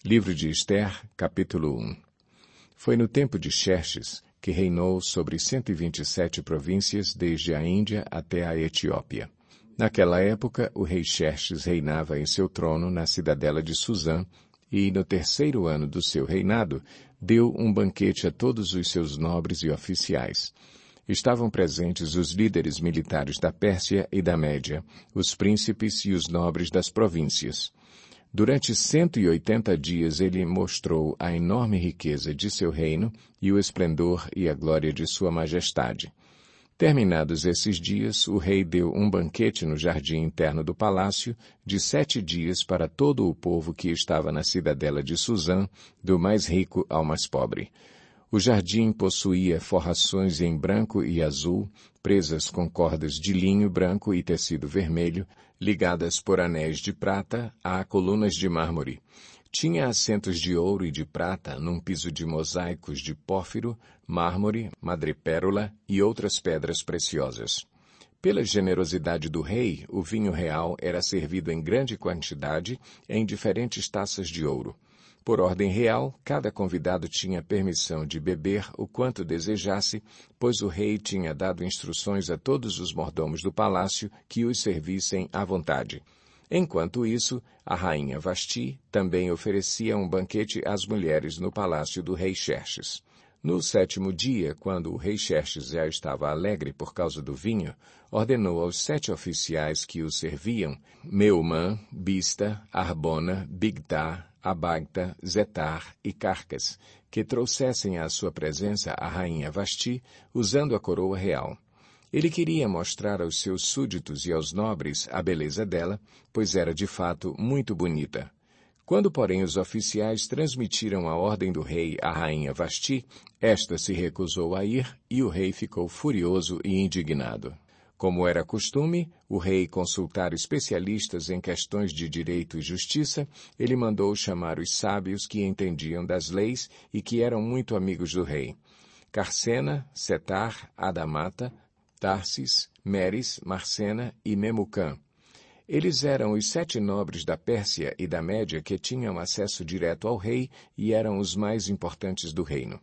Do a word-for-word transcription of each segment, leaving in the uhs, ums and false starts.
Livro de Ester, capítulo um. Foi no tempo de Xerxes que reinou sobre cento e vinte e sete províncias desde a Índia até a Etiópia. Naquela época, o rei Xerxes reinava em seu trono na cidadela de Susã e, no terceiro ano do seu reinado, deu um banquete a todos os seus nobres e oficiais. Estavam presentes os líderes militares da Pérsia e da Média, os príncipes e os nobres das províncias. Durante cento e oitenta dias ele mostrou a enorme riqueza de seu reino e o esplendor e a glória de sua majestade. Terminados esses dias, o rei deu um banquete no jardim interno do palácio de sete dias para todo o povo que estava na cidadela de Susã, do mais rico ao mais pobre. O jardim possuía forrações em branco e azul, presas com cordas de linho branco e tecido vermelho, ligadas por anéis de prata a colunas de mármore. Tinha assentos de ouro e de prata num piso de mosaicos de pórfiro, mármore, madrepérola e outras pedras preciosas. Pela generosidade do rei, o vinho real era servido em grande quantidade em diferentes taças de ouro. Por ordem real, cada convidado tinha permissão de beber o quanto desejasse, pois o rei tinha dado instruções a todos os mordomos do palácio que os servissem à vontade. Enquanto isso, a rainha Vasti também oferecia um banquete às mulheres no palácio do rei Xerxes. No sétimo dia, quando o rei Xerxes já estava alegre por causa do vinho, ordenou aos sete oficiais que o serviam, Meumã, Bista, Arbona, Bigtá, Abagta, Zetar e Carcas, que trouxessem à sua presença a rainha Vasti, usando a coroa real. Ele queria mostrar aos seus súditos e aos nobres a beleza dela, pois era de fato muito bonita. Quando, porém, os oficiais transmitiram a ordem do rei à rainha Vasti, esta se recusou a ir e o rei ficou furioso e indignado. Como era costume, o rei consultar especialistas em questões de direito e justiça, ele mandou chamar os sábios que entendiam das leis e que eram muito amigos do rei. Carcena, Setar, Adamata, Tarsis, Meres, Marcena e Memucã. Eles eram os sete nobres da Pérsia e da Média que tinham acesso direto ao rei e eram os mais importantes do reino.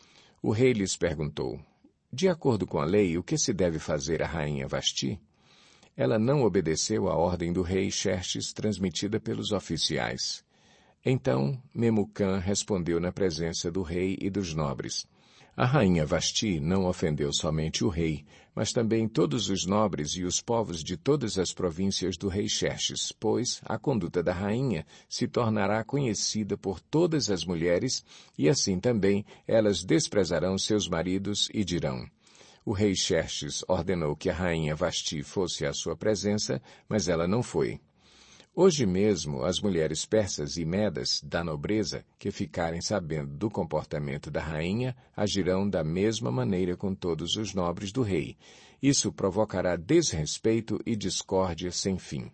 O rei lhes perguntou: de acordo com a lei, o que se deve fazer à rainha Vasti? Ela não obedeceu à ordem do rei Xerxes transmitida pelos oficiais. Então Memucã respondeu na presença do rei e dos nobres: a rainha Vasti não ofendeu somente o rei, mas também todos os nobres e os povos de todas as províncias do rei Xerxes, pois a conduta da rainha se tornará conhecida por todas as mulheres, e assim também elas desprezarão seus maridos e dirão: o rei Xerxes ordenou que a rainha Vasti fosse à sua presença, mas ela não foi. Hoje mesmo, as mulheres persas e medas da nobreza que ficarem sabendo do comportamento da rainha agirão da mesma maneira com todos os nobres do rei. Isso provocará desrespeito e discórdia sem fim.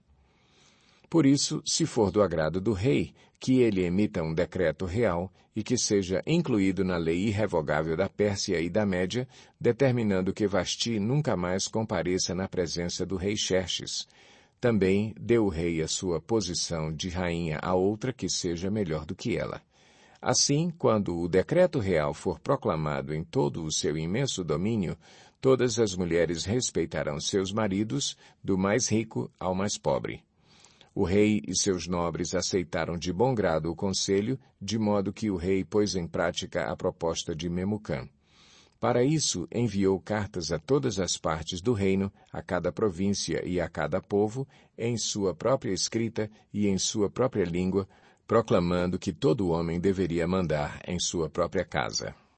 Por isso, se for do agrado do rei, que ele emita um decreto real e que seja incluído na lei irrevogável da Pérsia e da Média, determinando que Vasti nunca mais compareça na presença do rei Xerxes. Também deu o rei a sua posição de rainha a outra que seja melhor do que ela. Assim, quando o decreto real for proclamado em todo o seu imenso domínio, todas as mulheres respeitarão seus maridos, do mais rico ao mais pobre. O rei e seus nobres aceitaram de bom grado o conselho, de modo que o rei pôs em prática a proposta de Memucã. Para isso, enviou cartas a todas as partes do reino, a cada província e a cada povo, em sua própria escrita e em sua própria língua, proclamando que todo homem deveria mandar em sua própria casa.